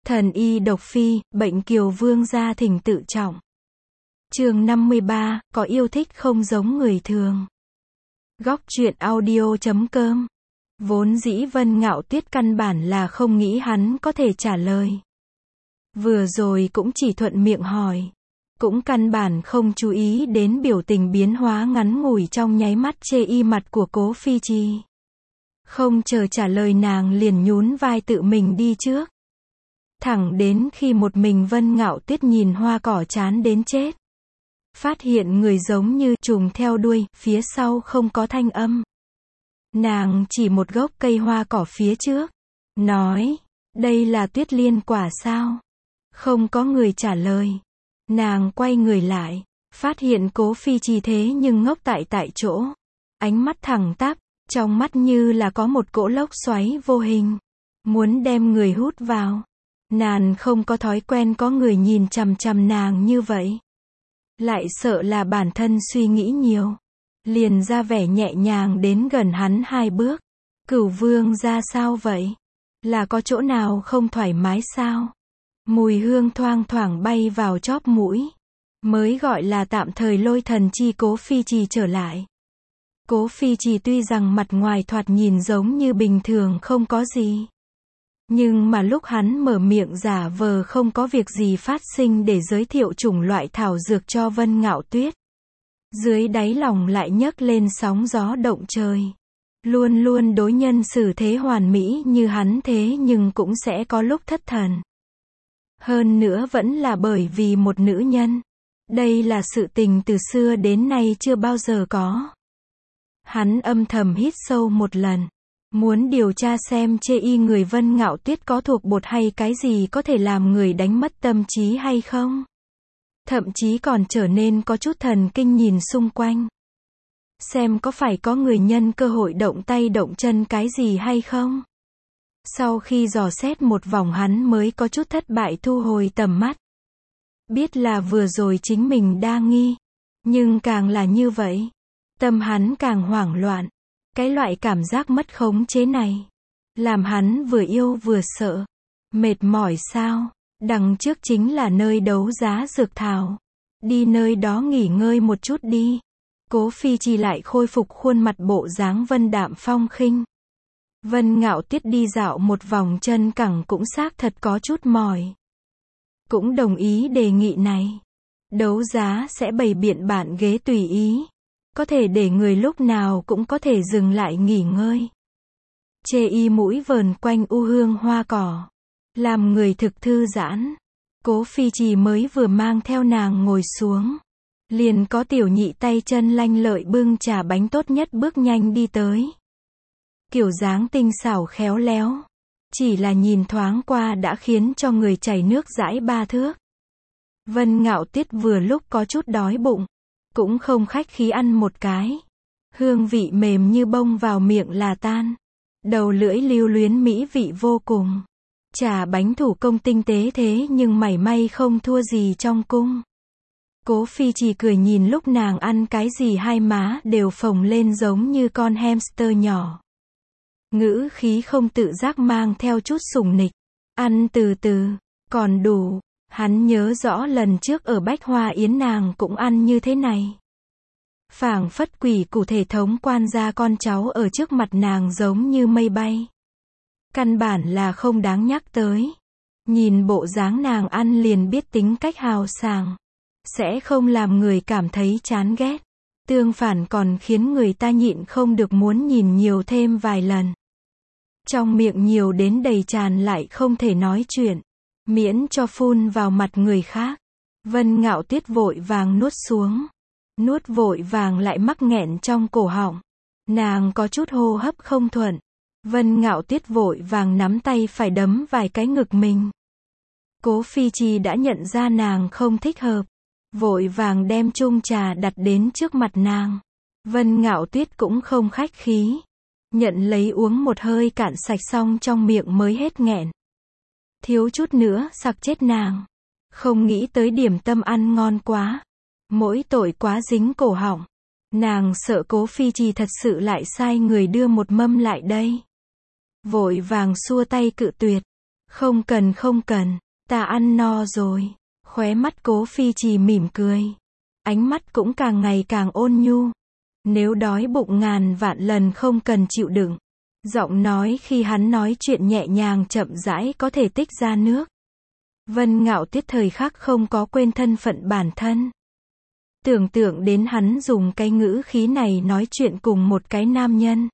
Thần y độc phi, bệnh Kiều Vương gia thỉnh tự trọng. Chương 53, có yêu thích không giống người thường. Góc truyện audio.com. Vốn dĩ Vân Ngạo Tuyết căn bản là không nghĩ hắn có thể trả lời. Vừa rồi cũng chỉ thuận miệng hỏi. Cũng căn bản không chú ý đến biểu tình biến hóa ngắn ngủi trong nháy mắt chê y mặt của Cố Phi Trì. Không chờ trả lời nàng liền nhún vai tự mình đi trước. Thẳng đến khi một mình Vân Ngạo Tuyết nhìn hoa cỏ chán đến chết. Phát hiện người giống như trùng theo đuôi, phía sau không có thanh âm. Nàng chỉ một gốc cây hoa cỏ phía trước. Nói, đây là tuyết liên quả sao? Không có người trả lời. Nàng quay người lại, phát hiện Cố Phi Trì thế nhưng ngốc tại chỗ. Ánh mắt thẳng tắp, trong mắt như là có một cỗ lốc xoáy vô hình. Muốn đem người hút vào. Nàng không có thói quen có người nhìn chằm chằm nàng như vậy. Lại sợ là bản thân suy nghĩ nhiều. Liền ra vẻ nhẹ nhàng đến gần hắn 2 bước. Cửu Vương ra sao vậy? Là có chỗ nào không thoải mái sao? Mùi hương thoang thoảng bay vào chóp mũi. Mới gọi là tạm thời lôi thần chi Cố Phi Trì trở lại. Cố Phi Trì tuy rằng mặt ngoài thoạt nhìn giống như bình thường không có gì. Nhưng mà lúc hắn mở miệng giả vờ không có việc gì phát sinh để giới thiệu chủng loại thảo dược cho Vân Ngạo Tuyết. Dưới đáy lòng lại nhấc lên sóng gió động trời. Luôn luôn đối nhân xử thế hoàn mỹ như hắn thế nhưng cũng sẽ có lúc thất thần. Hơn nữa vẫn là bởi vì một nữ nhân. Đây là sự tình từ xưa đến nay chưa bao giờ có. Hắn âm thầm hít sâu một lần. Muốn điều tra xem chê y người Vân Ngạo Tuyết có thuộc bột hay cái gì có thể làm người đánh mất tâm trí hay không. Thậm chí còn trở nên có chút thần kinh nhìn xung quanh. Xem có phải có người nhân cơ hội động tay động chân cái gì hay không. Sau khi dò xét một vòng hắn mới có chút thất bại thu hồi tầm mắt. Biết là vừa rồi chính mình đa nghi. Nhưng càng là như vậy. Tâm hắn càng hoảng loạn. Cái loại cảm giác mất khống chế này. Làm hắn vừa yêu vừa sợ. Mệt mỏi sao? Đằng trước chính là nơi đấu giá dược thảo. Đi nơi đó nghỉ ngơi một chút đi. Cố Phi Trì lại khôi phục khuôn mặt bộ dáng vân đạm phong khinh. Vân Ngạo Tuyết đi dạo một vòng chân cẳng cũng xác thật có chút mỏi. Cũng đồng ý đề nghị này. Đấu giá sẽ bày biện bản ghế tùy ý. Có thể để người lúc nào cũng có thể dừng lại nghỉ ngơi. Chê y mũi vờn quanh u hương hoa cỏ. Làm người thực thư giãn. Cố Phi Trì mới vừa mang theo nàng ngồi xuống. Liền có tiểu nhị tay chân lanh lợi bưng trà bánh tốt nhất bước nhanh đi tới. Kiểu dáng tinh xảo khéo léo. Chỉ là nhìn thoáng qua đã khiến cho người chảy nước dãi 3 thước. Vân Ngạo Tuyết vừa lúc có chút đói bụng. Cũng không khách khí ăn một cái. Hương vị mềm như bông vào miệng là tan. Đầu lưỡi lưu luyến mỹ vị vô cùng. Trà bánh thủ công tinh tế thế nhưng mảy may không thua gì trong cung. Cố Phi Trì cười nhìn lúc nàng ăn cái gì hai má đều phồng lên giống như con hamster nhỏ. Ngữ khí không tự giác mang theo chút sủng nịch. Ăn từ từ, còn đủ. Hắn nhớ rõ lần trước ở Bách Hoa Yến nàng cũng ăn như thế này. Phảng phất quỷ cụ thể thống quan gia con cháu ở trước mặt nàng giống như mây bay. Căn bản là không đáng nhắc tới. Nhìn bộ dáng nàng ăn liền biết tính cách hào sảng. Sẽ không làm người cảm thấy chán ghét. Tương phản còn khiến người ta nhịn không được muốn nhìn nhiều thêm vài lần. Trong miệng nhiều đến đầy tràn lại không thể nói chuyện. Miễn cho phun vào mặt người khác. Vân Ngạo Tuyết vội vàng nuốt xuống. Nuốt vội vàng lại mắc nghẹn trong cổ họng. Nàng có chút hô hấp không thuận. Vân Ngạo Tuyết vội vàng nắm tay phải đấm vài cái ngực mình. Cố Phi Trì đã nhận ra nàng không thích hợp. Vội vàng đem chung trà đặt đến trước mặt nàng. Vân Ngạo Tuyết cũng không khách khí. Nhận lấy uống một hơi cạn sạch xong trong miệng mới hết nghẹn. Thiếu chút nữa sặc chết nàng. Không nghĩ tới điểm tâm ăn ngon quá. Mỗi tội quá dính cổ họng. Nàng sợ Cố Phi Trì thật sự lại sai người đưa một mâm lại đây. Vội vàng xua tay cự tuyệt. Không cần không cần, ta ăn no rồi. Khóe mắt Cố Phi Trì mỉm cười. Ánh mắt cũng càng ngày càng ôn nhu. Nếu đói bụng ngàn vạn lần không cần chịu đựng. Giọng nói khi hắn nói chuyện nhẹ nhàng chậm rãi có thể tích ra nước. Vân Ngạo Tuyết thời khắc không có quên thân phận bản thân. Tưởng tượng đến hắn dùng cái ngữ khí này nói chuyện cùng một cái nam nhân.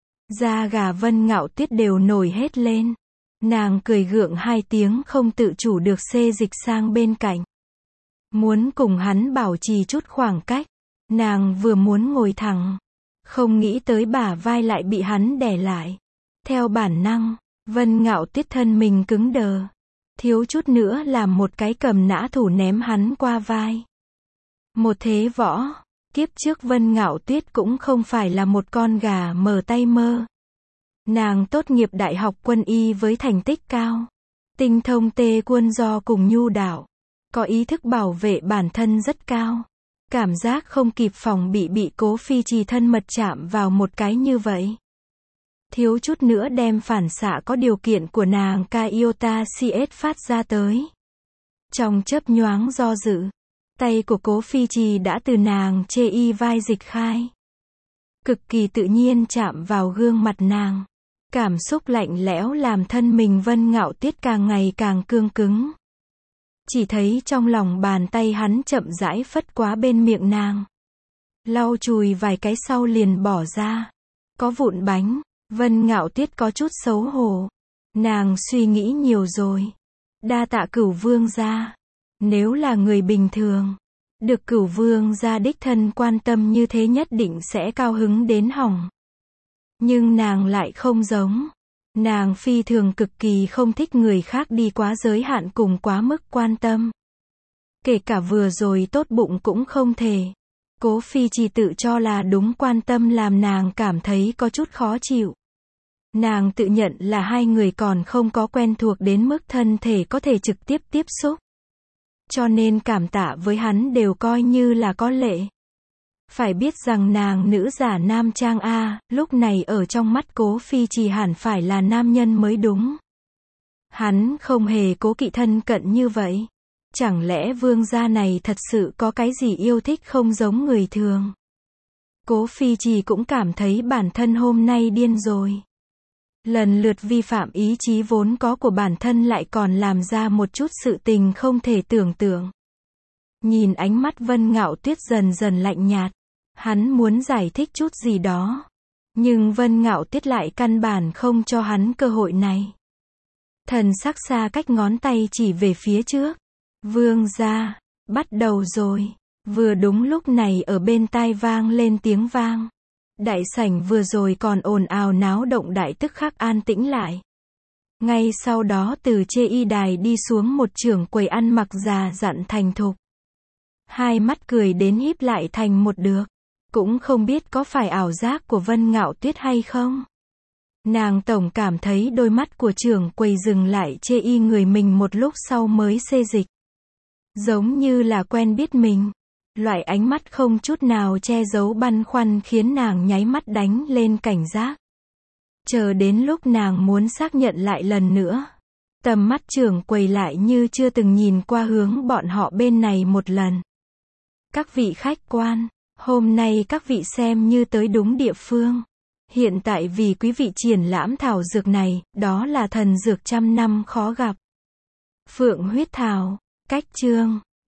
Da gà Vân Ngạo Tuyết đều nổi hết lên. Nàng cười gượng hai tiếng không tự chủ được xê dịch sang bên cạnh. Muốn cùng hắn bảo trì chút khoảng cách. Nàng vừa muốn ngồi thẳng. Không nghĩ tới bả vai lại bị hắn đè lại. Theo bản năng, Vân Ngạo Tuyết thân mình cứng đờ. Thiếu chút nữa làm một cái cầm nã thủ ném hắn qua vai. Một thế võ, kiếp trước Vân Ngạo Tuyết cũng không phải là một con gà mở tay mơ. Nàng tốt nghiệp đại học quân y với thành tích cao. Tinh thông tê quân do cùng nhu đạo. Có ý thức bảo vệ bản thân rất cao. Cảm giác không kịp phòng bị Cố Phi Trì thân mật chạm vào một cái như vậy. Thiếu chút nữa đem phản xạ có điều kiện của nàng Iota CS phát ra tới. Trong chớp nhoáng do dự, tay của Cố Phi Trì đã từ nàng chê y vai dịch khai. Cực kỳ tự nhiên chạm vào gương mặt nàng. Cảm xúc lạnh lẽo làm thân mình Vân Ngạo Tuyết càng ngày càng cương cứng. Chỉ thấy trong lòng bàn tay hắn chậm rãi phất qua bên miệng nàng. Lau chùi vài cái sau liền bỏ ra. Có vụn bánh. Vân Ngạo Tuyết có chút xấu hổ. Nàng suy nghĩ nhiều rồi. Đa tạ Cửu Vương gia. Nếu là người bình thường, được Cửu Vương gia đích thân quan tâm như thế nhất định sẽ cao hứng đến hỏng. Nhưng nàng lại không giống. Nàng phi thường cực kỳ không thích người khác đi quá giới hạn cùng quá mức quan tâm. Kể cả vừa rồi tốt bụng cũng không thể. Cố Phi Trì tự cho là đúng quan tâm làm nàng cảm thấy có chút khó chịu. Nàng tự nhận là hai người còn không có quen thuộc đến mức thân thể có thể trực tiếp tiếp xúc. Cho nên cảm tạ với hắn đều coi như là có lệ. Phải biết rằng nàng nữ giả nam trang A, lúc này ở trong mắt Cố Phi Trì hẳn phải là nam nhân mới đúng. Hắn không hề cố kỵ thân cận như vậy. Chẳng lẽ vương gia này thật sự có cái gì yêu thích không giống người thường? Cố Phi Trì cũng cảm thấy bản thân hôm nay điên rồi. Lần lượt vi phạm ý chí vốn có của bản thân lại còn làm ra một chút sự tình không thể tưởng tượng. Nhìn ánh mắt Vân Ngạo Tuyết dần dần lạnh nhạt. Hắn muốn giải thích chút gì đó. Nhưng Vân Ngạo Tuyết lại căn bản không cho hắn cơ hội này. Thần sắc xa cách ngón tay chỉ về phía trước. Vương gia, bắt đầu rồi. Vừa đúng lúc này ở bên tai vang lên tiếng vang. Đại sảnh vừa rồi còn ồn ào náo động đại tức khắc an tĩnh lại. Ngay sau đó từ chê y đài đi xuống một trưởng quầy ăn mặc già dặn thành thục. Hai mắt cười đến híp lại thành một được. Cũng không biết có phải ảo giác của Vân Ngạo Tuyết hay không. Nàng tổng cảm thấy đôi mắt của trưởng quầy dừng lại chê y người mình một lúc sau mới xê dịch. Giống như là quen biết mình. Loại ánh mắt không chút nào che giấu băn khoăn khiến nàng nháy mắt đánh lên cảnh giác. Chờ đến lúc nàng muốn xác nhận lại lần nữa. Tầm mắt trưởng quầy lại như chưa từng nhìn qua hướng bọn họ bên này một lần. Các vị khách quan, hôm nay các vị xem như tới đúng địa phương. Hiện tại vì quý vị triển lãm thảo dược này, đó là thần dược trăm năm khó gặp. Phượng huyết thảo, cách chương.